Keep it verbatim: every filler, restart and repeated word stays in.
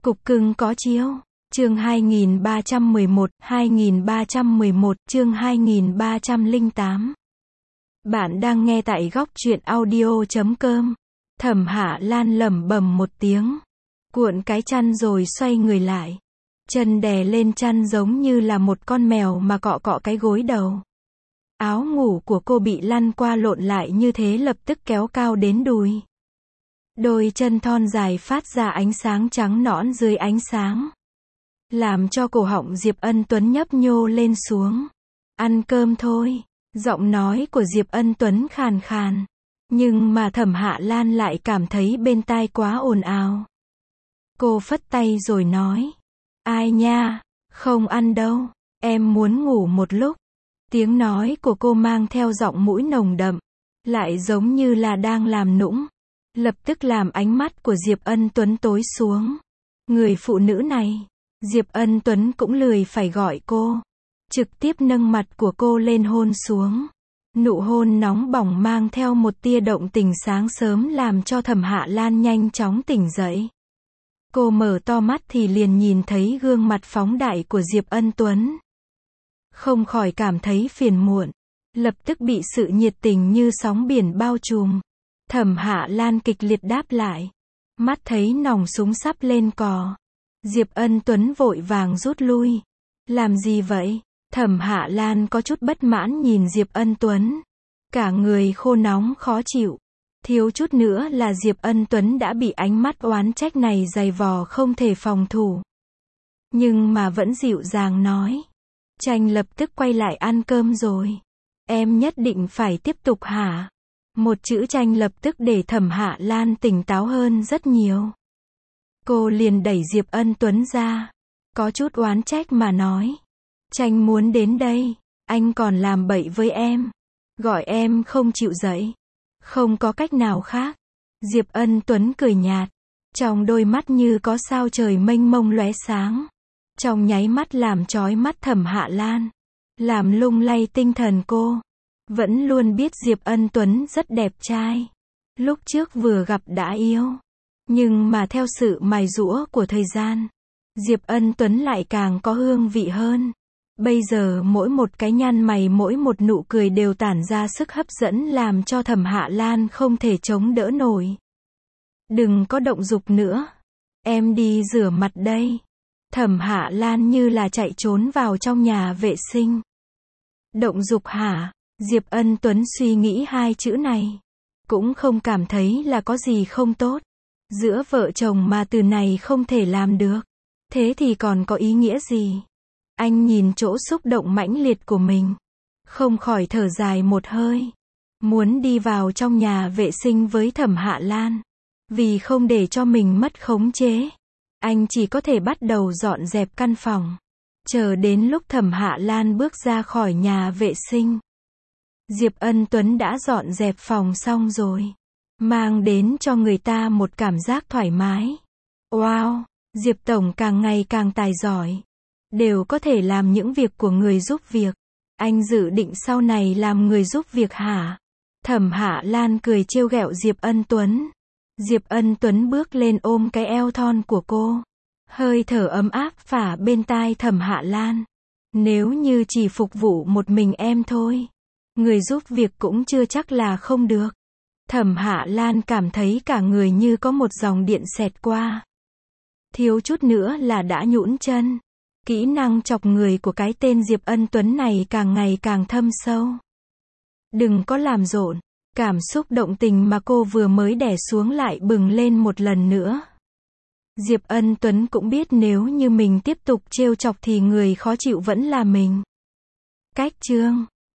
Cục cưng có chiếu. Chương hai nghìn ba trăm mười một, hai nghìn ba trăm mười một, chương hai nghìn ba trăm lẻ tám. Bạn đang nghe tại góc truyện audio chấm com. Thẩm Hạ Lan lẩm bẩm một tiếng, cuộn cái chăn rồi xoay người lại. Chân đè lên chăn giống như là một con mèo mà cọ cọ cái gối đầu. Áo ngủ của cô bị lăn qua lộn lại như thế lập tức kéo cao đến đùi. Đôi chân thon dài phát ra ánh sáng trắng nõn dưới ánh sáng, làm cho cổ họng Diệp Ân Tuấn nhấp nhô lên xuống. Ăn cơm thôi. Giọng nói của Diệp Ân Tuấn khàn khàn. Nhưng mà Thẩm Hạ Lan lại cảm thấy bên tai quá ồn ào. Cô phất tay rồi nói. Ai nha, không ăn đâu, em muốn ngủ một lúc. Tiếng nói của cô mang theo giọng mũi nồng đậm, lại giống như là đang làm nũng. Lập tức làm ánh mắt của Diệp Ân Tuấn tối xuống. Người phụ nữ này, Diệp Ân Tuấn cũng lười phải gọi cô, trực tiếp nâng mặt của cô lên hôn xuống. Nụ hôn nóng bỏng mang theo một tia động tình sáng sớm làm cho Thẩm Hạ Lan nhanh chóng tỉnh dậy. Cô mở to mắt thì liền nhìn thấy gương mặt phóng đại của Diệp Ân Tuấn. Không khỏi cảm thấy phiền muộn, lập tức bị sự nhiệt tình như sóng biển bao trùm. Thẩm Hạ Lan kịch liệt đáp lại, mắt thấy nòng súng sắp lên cò. Diệp Ân Tuấn vội vàng rút lui. Làm gì vậy? Thẩm Hạ Lan có chút bất mãn nhìn Diệp Ân Tuấn. Cả người khô nóng khó chịu. Thiếu chút nữa là Diệp Ân Tuấn đã bị ánh mắt oán trách này dày vò không thể phòng thủ. Nhưng mà vẫn dịu dàng nói. Tranh lập tức quay lại ăn cơm rồi. Em nhất định phải tiếp tục hả? Một chữ Tranh lập tức để Thẩm Hạ Lan tỉnh táo hơn rất nhiều. Cô liền đẩy Diệp Ân Tuấn ra, có chút oán trách mà nói. Tranh muốn đến đây, anh còn làm bậy với em, gọi em không chịu dậy. Không có cách nào khác. Diệp Ân Tuấn cười nhạt, trong đôi mắt như có sao trời mênh mông lóe sáng. Trong nháy mắt làm chói mắt Thẩm Hạ Lan, làm lung lay tinh thần cô. Vẫn luôn biết Diệp Ân Tuấn rất đẹp trai, lúc trước vừa gặp đã yêu. Nhưng mà theo sự mài giũa của thời gian, Diệp Ân Tuấn lại càng có hương vị hơn. Bây giờ mỗi một cái nhăn mày, mỗi một nụ cười đều tản ra sức hấp dẫn làm cho Thẩm Hạ Lan không thể chống đỡ nổi. Đừng có động dục nữa, em đi rửa mặt đây. Thẩm Hạ Lan như là chạy trốn vào trong nhà vệ sinh. Động dục hả? Diệp Ân Tuấn suy nghĩ hai chữ này, cũng không cảm thấy là có gì không tốt. Giữa vợ chồng mà từ này không thể làm được, thế thì còn có ý nghĩa gì? Anh nhìn chỗ xúc động mãnh liệt của mình, không khỏi thở dài một hơi. Muốn đi vào trong nhà vệ sinh với Thẩm Hạ Lan. Vì không để cho mình mất khống chế, anh chỉ có thể bắt đầu dọn dẹp căn phòng. Chờ đến lúc Thẩm Hạ Lan bước ra khỏi nhà vệ sinh, Diệp Ân Tuấn đã dọn dẹp phòng xong rồi, mang đến cho người ta một cảm giác thoải mái. Wow, Diệp Tổng càng ngày càng tài giỏi, đều có thể làm những việc của người giúp việc. Anh dự định sau này làm người giúp việc hả? Thẩm Hạ Lan cười trêu ghẹo Diệp Ân Tuấn. Diệp Ân Tuấn bước lên ôm cái eo thon của cô, hơi thở ấm áp phả bên tai Thẩm Hạ Lan. Nếu như chỉ phục vụ một mình em thôi, người giúp việc cũng chưa chắc là không được. Thẩm Hạ Lan cảm thấy cả người như có một dòng điện xẹt qua. Thiếu chút nữa là đã nhũn chân. Kỹ năng chọc người của cái tên Diệp Ân Tuấn này càng ngày càng thâm sâu. Đừng có làm rộn. Cảm xúc động tình mà cô vừa mới đè xuống lại bừng lên một lần nữa. Diệp Ân Tuấn cũng biết nếu như mình tiếp tục trêu chọc thì người khó chịu vẫn là mình. Cách chương